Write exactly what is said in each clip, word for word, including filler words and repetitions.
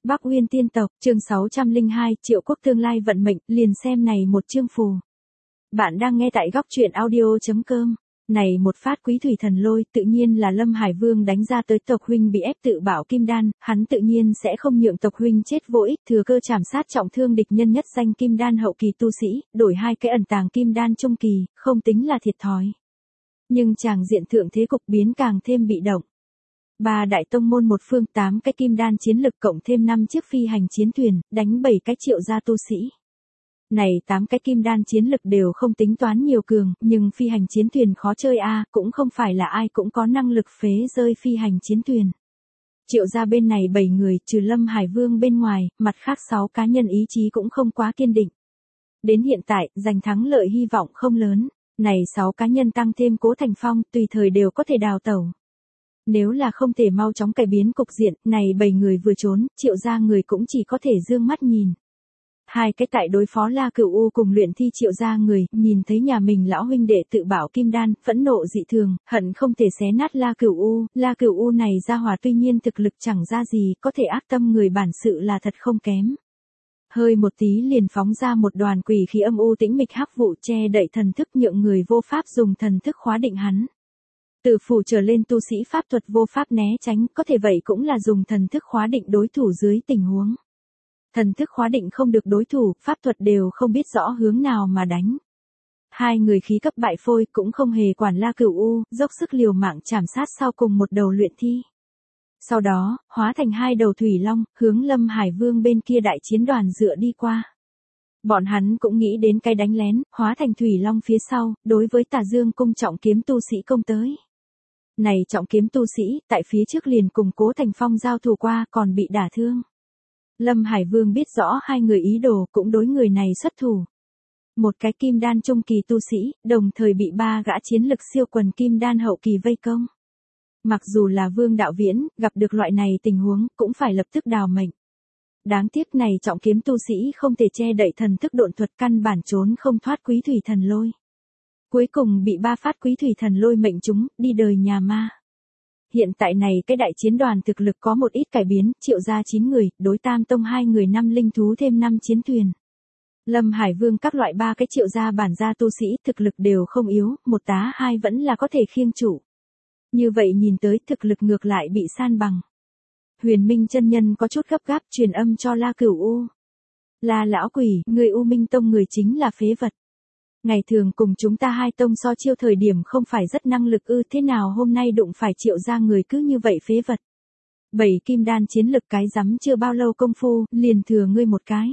Bắc Uyên tiên tộc, chương sáu trăm lẻ hai, Triệu Quốc tương lai vận mệnh, liền xem này một chương phù. Bạn đang nghe tại góc truyện audio chấm com. Này một phát quý thủy thần lôi, tự nhiên là Lâm Hải Vương đánh ra tới tộc huynh bị ép tự bảo kim đan, hắn tự nhiên sẽ không nhượng tộc huynh chết vô ích, thừa cơ chảm sát trọng thương địch nhân nhất danh kim đan hậu kỳ tu sĩ, đổi hai cái ẩn tàng kim đan trung kỳ, không tính là thiệt thòi. Nhưng chàng diện thượng thế cục biến càng thêm bị động. Ba đại tông môn một phương tám cái kim đan chiến lực cộng thêm năm chiếc phi hành chiến thuyền, đánh bảy cái triệu gia tu sĩ. Này tám cái kim đan chiến lực đều không tính toán nhiều cường, nhưng phi hành chiến thuyền khó chơi a, cũng không phải là ai cũng có năng lực phế rơi phi hành chiến thuyền. Triệu gia bên này bảy người, trừ Lâm Hải Vương bên ngoài, mặt khác sáu cá nhân ý chí cũng không quá kiên định. Đến hiện tại, giành thắng lợi hy vọng không lớn, này sáu cá nhân tăng thêm Cố Thành Phong, tùy thời đều có thể đào tẩu. Nếu là không thể mau chóng cải biến cục diện, này bảy người vừa trốn, triệu gia người cũng chỉ có thể dương mắt nhìn. Hai cái tại đối phó La Cửu U cùng luyện thi triệu gia người, nhìn thấy nhà mình lão huynh đệ tự bảo kim đan, phẫn nộ dị thường, hận không thể xé nát La Cửu U, La Cửu U này ra hòa tuy nhiên thực lực chẳng ra gì, có thể ác tâm người bản sự là thật không kém. Hơi một tí liền phóng ra một đoàn quỷ khí âm u tĩnh mịch hắc vụ che đậy thần thức nhượng người vô pháp dùng thần thức khóa định hắn. Từ phủ trở lên tu sĩ pháp thuật vô pháp né tránh, có thể vậy cũng là dùng thần thức khóa định đối thủ dưới tình huống. Thần thức khóa định không được đối thủ, pháp thuật đều không biết rõ hướng nào mà đánh. Hai người khí cấp bại phôi cũng không hề quản La Cửu U, dốc sức liều mạng chảm sát sau cùng một đầu luyện thi. Sau đó, hóa thành hai đầu thủy long, hướng Lâm Hải Vương bên kia đại chiến đoàn dựa đi qua. Bọn hắn cũng nghĩ đến cái đánh lén, hóa thành thủy long phía sau, đối với Tà Dương cung trọng kiếm tu sĩ công tới. Này trọng kiếm tu sĩ, tại phía trước liền cùng Cố Thành Phong giao thủ qua còn bị đả thương. Lâm Hải Vương biết rõ hai người ý đồ cũng đối người này xuất thủ. Một cái kim đan trung kỳ tu sĩ, đồng thời bị ba gã chiến lực siêu quần kim đan hậu kỳ vây công. Mặc dù là Vương Đạo Viễn, gặp được loại này tình huống, cũng phải lập tức đào mệnh. Đáng tiếc này trọng kiếm tu sĩ không thể che đậy thần thức độn thuật căn bản trốn không thoát quý thủy thần lôi. Cuối cùng bị ba phát quý thủy thần lôi mệnh chúng, đi đời nhà ma. Hiện tại này cái đại chiến đoàn thực lực có một ít cải biến, triệu gia chín người, đối tam tông hai người năm linh thú thêm năm chiến thuyền. Lâm Hải Vương các loại ba cái triệu gia bản gia tu sĩ thực lực đều không yếu, một tá hai vẫn là có thể khiêng chủ. Như vậy nhìn tới thực lực ngược lại bị san bằng. Huyền Minh chân nhân có chút gấp gáp truyền âm cho La Cửu U. La lão quỷ, người U Minh tông người chính là phế vật. Ngày thường cùng chúng ta hai tông so chiêu thời điểm không phải rất năng lực ư, thế nào hôm nay đụng phải triệu ra người cứ như vậy phế vật. Bảy kim đan chiến lực cái rắm chưa bao lâu công phu, liền thừa ngươi một cái.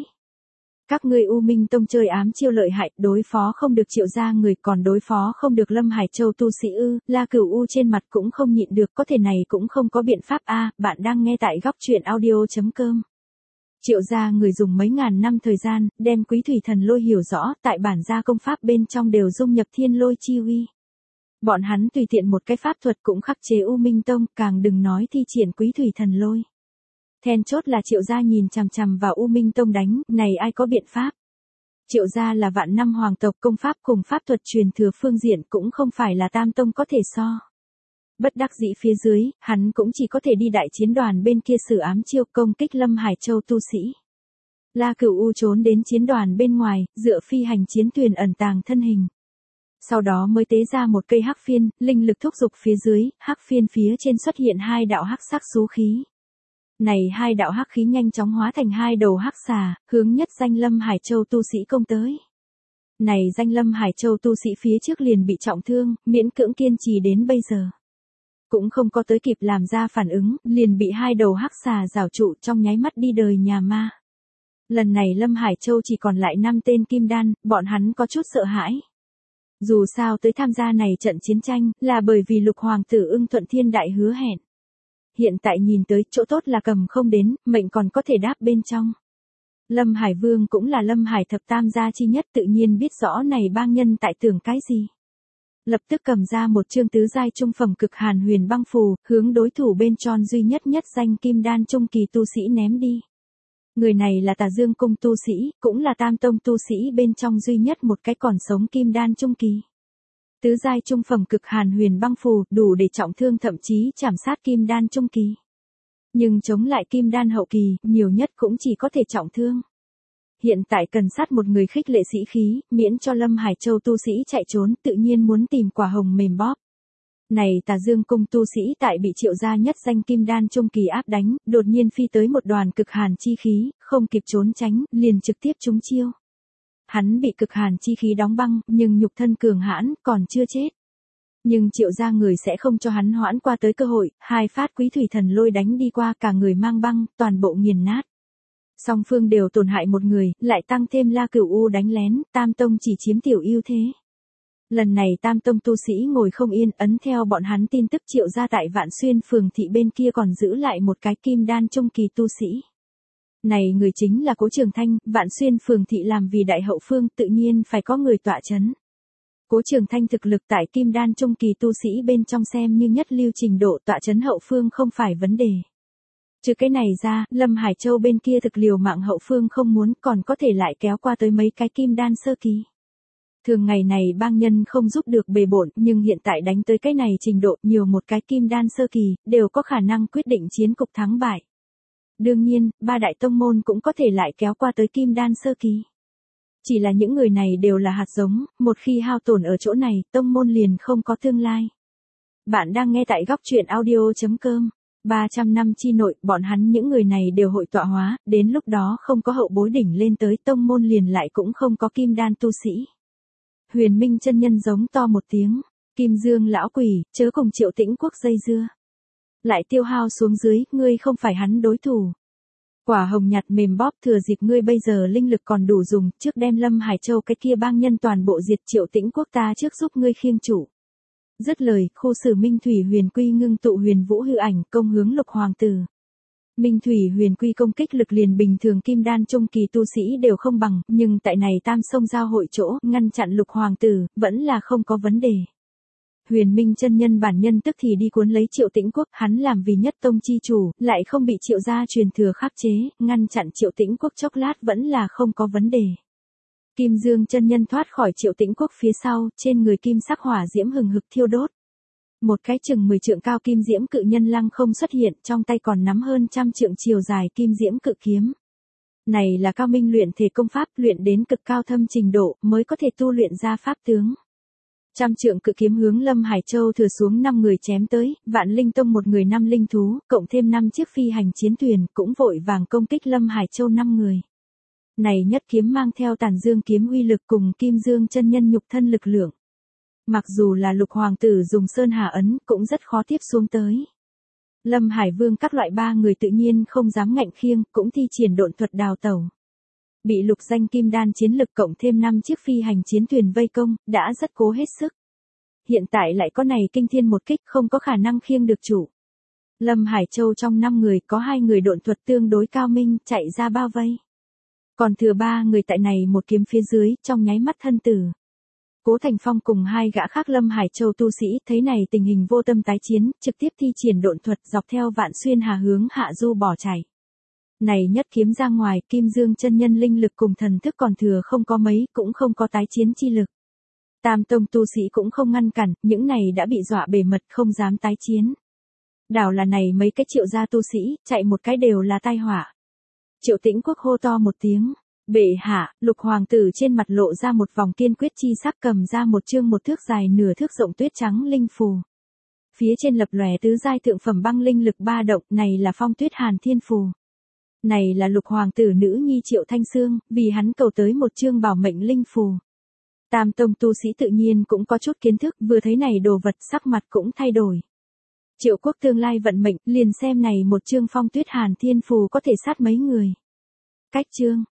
Các ngươi U Minh tông chơi ám chiêu lợi hại, đối phó không được triệu ra người, còn đối phó không được Lâm Hải Châu tu sĩ ư, La Cửu U trên mặt cũng không nhịn được, có thể này cũng không có biện pháp a. Bạn đang nghe tại góc truyện audio chấm com. Triệu gia người dùng mấy ngàn năm thời gian, đem quý thủy thần lôi hiểu rõ, tại bản gia công pháp bên trong đều dung nhập thiên lôi chi uy. Bọn hắn tùy tiện một cái pháp thuật cũng khắc chế U Minh tông, càng đừng nói thi triển quý thủy thần lôi. Then chốt là triệu gia nhìn chằm chằm vào U Minh tông đánh, này ai có biện pháp. Triệu gia là vạn năm hoàng tộc, công pháp cùng pháp thuật truyền thừa phương diện cũng không phải là tam tông có thể so. Bất đắc dĩ phía dưới, hắn cũng chỉ có thể đi đại chiến đoàn bên kia sử ám chiêu công kích Lâm Hải Châu tu sĩ. La Cửu U trốn đến chiến đoàn bên ngoài, dựa phi hành chiến thuyền ẩn tàng thân hình. Sau đó mới tế ra một cây hắc phiên, linh lực thúc dục phía dưới, hắc phiên phía trên xuất hiện hai đạo hắc sắc xú khí. Này hai đạo hắc khí nhanh chóng hóa thành hai đầu hắc xà, hướng nhất danh Lâm Hải Châu tu sĩ công tới. Này danh Lâm Hải Châu tu sĩ phía trước liền bị trọng thương, miễn cưỡng kiên trì đến bây giờ. Cũng không có tới kịp làm ra phản ứng, liền bị hai đầu hắc xà giảo trụ trong nháy mắt đi đời nhà ma. Lần này Lâm Hải Châu chỉ còn lại năm tên kim đan, bọn hắn có chút sợ hãi. Dù sao tới tham gia này trận chiến tranh, là bởi vì lục hoàng tử Ưng Thuận Thiên Đại hứa hẹn. Hiện tại nhìn tới chỗ tốt là cầm không đến, mệnh còn có thể đáp bên trong. Lâm Hải Vương cũng là Lâm Hải thập tam gia chi nhất, tự nhiên biết rõ này bang nhân tại tưởng cái gì. Lập tức cầm ra một chương tứ giai trung phẩm cực hàn huyền băng phù, hướng đối thủ bên tròn duy nhất nhất danh kim đan trung kỳ tu sĩ ném đi. Người này là Tà Dương cung tu sĩ, cũng là tam tông tu sĩ bên trong duy nhất một cái còn sống kim đan trung kỳ. Tứ giai trung phẩm cực hàn huyền băng phù, đủ để trọng thương thậm chí chảm sát kim đan trung kỳ. Nhưng chống lại kim đan hậu kỳ, nhiều nhất cũng chỉ có thể trọng thương. Hiện tại cần sát một người khích lệ sĩ khí, miễn cho Lâm Hải Châu tu sĩ chạy trốn, tự nhiên muốn tìm quả hồng mềm bóp. Này Tà Dương cung tu sĩ tại bị Triệu gia nhất danh kim đan trung kỳ áp đánh, đột nhiên phi tới một đoàn cực hàn chi khí, không kịp trốn tránh, liền trực tiếp trúng chiêu. Hắn bị cực hàn chi khí đóng băng, nhưng nhục thân cường hãn, còn chưa chết. Nhưng Triệu gia người sẽ không cho hắn hoãn qua tới cơ hội, hai phát quý thủy thần lôi đánh đi qua, cả người mang băng, toàn bộ nghiền nát. Song phương đều tổn hại một người, lại tăng thêm La Cửu U đánh lén, Tam Tông chỉ chiếm tiểu ưu thế. Lần này Tam Tông tu sĩ ngồi không yên, ấn theo bọn hắn tin tức Triệu gia tại Vạn Xuyên phường thị bên kia còn giữ lại một cái kim đan trung kỳ tu sĩ. Này người chính là Cố Trường Thanh, Vạn Xuyên phường thị làm vì đại hậu phương, tự nhiên phải có người tọa chấn. Cố Trường Thanh thực lực tại kim đan trung kỳ tu sĩ bên trong xem như nhất lưu trình độ, tọa chấn hậu phương không phải vấn đề. Trừ cái này ra, Lâm Hải Châu bên kia thực liều mạng hậu phương không muốn, còn có thể lại kéo qua tới mấy cái kim đan sơ kỳ. Thường ngày này bang nhân không giúp được bề bộn, nhưng hiện tại đánh tới cái này trình độ, nhiều một cái kim đan sơ kỳ, đều có khả năng quyết định chiến cục thắng bại. Đương nhiên, ba đại tông môn cũng có thể lại kéo qua tới kim đan sơ kỳ. Chỉ là những người này đều là hạt giống, một khi hao tổn ở chỗ này, tông môn liền không có tương lai. Bạn đang nghe tại góc truyện audio chấm com. ba trăm năm chi nội, bọn hắn những người này đều hội tọa hóa, đến lúc đó không có hậu bối đỉnh lên tới tông môn liền lại cũng không có kim đan tu sĩ. Huyền Minh chân nhân giống to một tiếng, Kim Dương lão quỷ, chớ cùng Triệu Tĩnh Quốc dây dưa. Lại tiêu hao xuống dưới, ngươi không phải hắn đối thủ. Quả hồng nhạt mềm bóp, thừa dịp ngươi bây giờ linh lực còn đủ dùng, trước đem Lâm Hải Châu cái kia bang nhân toàn bộ diệt, Triệu Tĩnh Quốc ta trước giúp ngươi khiêng chủ. Dứt lời, khu sử Minh Thủy Huyền Quy ngưng tụ huyền vũ hư ảnh, công hướng Lục Hoàng tử. Minh Thủy Huyền Quy công kích lực liền bình thường kim đan trung kỳ tu sĩ đều không bằng, nhưng tại này tam sông giao hội chỗ, ngăn chặn Lục Hoàng tử, vẫn là không có vấn đề. Huyền Minh chân nhân bản nhân tức thì đi cuốn lấy Triệu Tĩnh Quốc, hắn làm vì nhất tông chi chủ, lại không bị Triệu gia truyền thừa khắc chế, ngăn chặn Triệu Tĩnh Quốc chốc lát vẫn là không có vấn đề. Kim Dương chân nhân thoát khỏi Triệu Tĩnh Quốc phía sau, trên người kim sắc hỏa diễm hừng hực thiêu đốt. Một cái chừng mười trượng cao kim diễm cự nhân lăng không xuất hiện, trong tay còn nắm hơn trăm trượng chiều dài kim diễm cự kiếm. Này là cao minh luyện thể công pháp, luyện đến cực cao thâm trình độ, mới có thể tu luyện ra pháp tướng. Trăm trượng cự kiếm hướng Lâm Hải Châu thừa xuống năm người chém tới, Vạn Linh Tông một người năm linh thú, cộng thêm năm chiếc phi hành chiến thuyền, cũng vội vàng công kích Lâm Hải Châu năm người. Này nhất kiếm mang theo Tàn Dương kiếm uy lực cùng Kim Dương chân nhân nhục thân lực lượng. Mặc dù là Lục Hoàng tử dùng Sơn Hà ấn, cũng rất khó tiếp xuống tới. Lâm Hải Vương các loại ba người tự nhiên không dám ngạnh khiêng, cũng thi triển độn thuật đào tẩu. Bị lục danh kim đan chiến lực cộng thêm năm chiếc phi hành chiến thuyền vây công, đã rất cố hết sức. Hiện tại lại có này kinh thiên một kích, không có khả năng khiêng được chủ. Lâm Hải Châu trong năm người có hai người độn thuật tương đối cao minh, chạy ra bao vây. Còn thừa ba người tại này một kiếm phía dưới, trong nháy mắt thân tử. Cố Thành Phong cùng hai gã khác Lâm Hải Châu tu sĩ thấy này tình hình vô tâm tái chiến, trực tiếp thi triển độn thuật dọc theo Vạn Xuyên Hà hướng hạ du bỏ chạy. Này nhất kiếm ra ngoài, Kim Dương chân nhân linh lực cùng thần thức còn thừa không có mấy, cũng không có tái chiến chi lực. Tam tông tu sĩ cũng không ngăn cản, những này đã bị dọa bề mật không dám tái chiến. Đảo là này mấy cái Triệu gia tu sĩ, chạy một cái đều là tai họa. Triệu Tĩnh Quốc hô to một tiếng. Bệ hạ, Lục Hoàng tử trên mặt lộ ra một vòng kiên quyết chi sắc, cầm ra một chương một thước dài nửa thước rộng tuyết trắng linh phù. Phía trên lập lòe tứ giai thượng phẩm băng linh lực ba động, này là Phong Tuyết Hàn Thiên phù. Này là Lục Hoàng tử nữ nhi Triệu Thanh Sương, vì hắn cầu tới một chương bảo mệnh linh phù. Tam tông tu sĩ tự nhiên cũng có chút kiến thức, vừa thấy này đồ vật sắc mặt cũng thay đổi. Triệu quốc tương lai vận mệnh, liền xem này một chương Phong Tuyết Hàn Thiên phù có thể sát mấy người. Cách chương